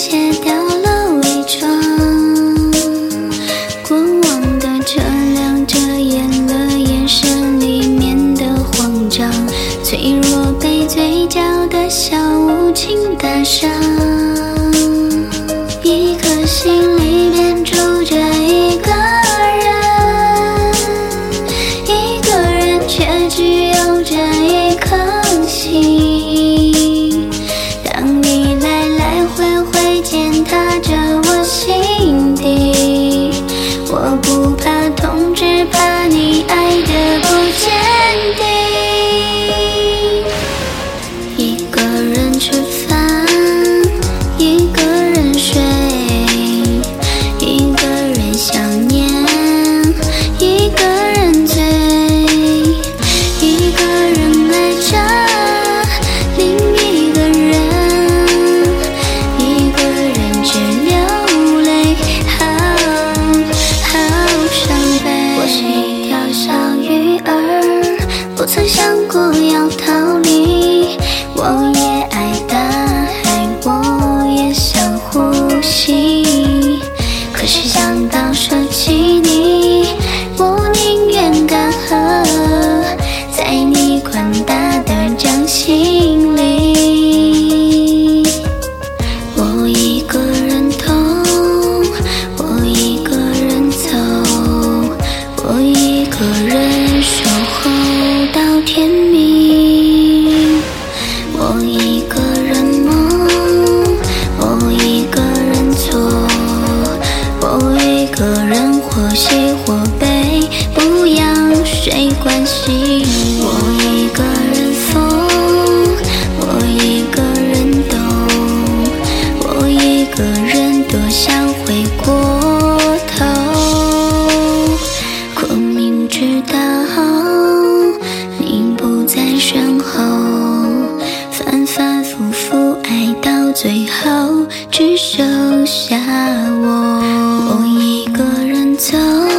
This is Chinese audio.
卸掉了伪装，过往的车辆遮掩了眼神里面的慌张，脆弱被嘴角的笑无情打伤，一颗心里面住着一个人，一个人却只有这一颗心，当你来来回回践踏着我心底，我不怕痛，只怕你爱得不坚定。一个人吃饭，一个人睡，一个人想念，一个人醉，一个人爱着另一个人，一个人只流泪，好伤悲。我是一条小鱼儿，不曾想过要逃离，我也爱大海，我也想呼吸，可是想到舍弃你，我宁愿干涸在你宽大的掌心里。我一个人痛，我一个人走，我一个人守候到天明，我一个人梦，我一个人错，我一个人或喜或悲，不要谁关心。我一个人疯，我一个人懂，我一个人多想回过头，可明知道你不在身后，反反复复爱到最后，只剩下我一个人走。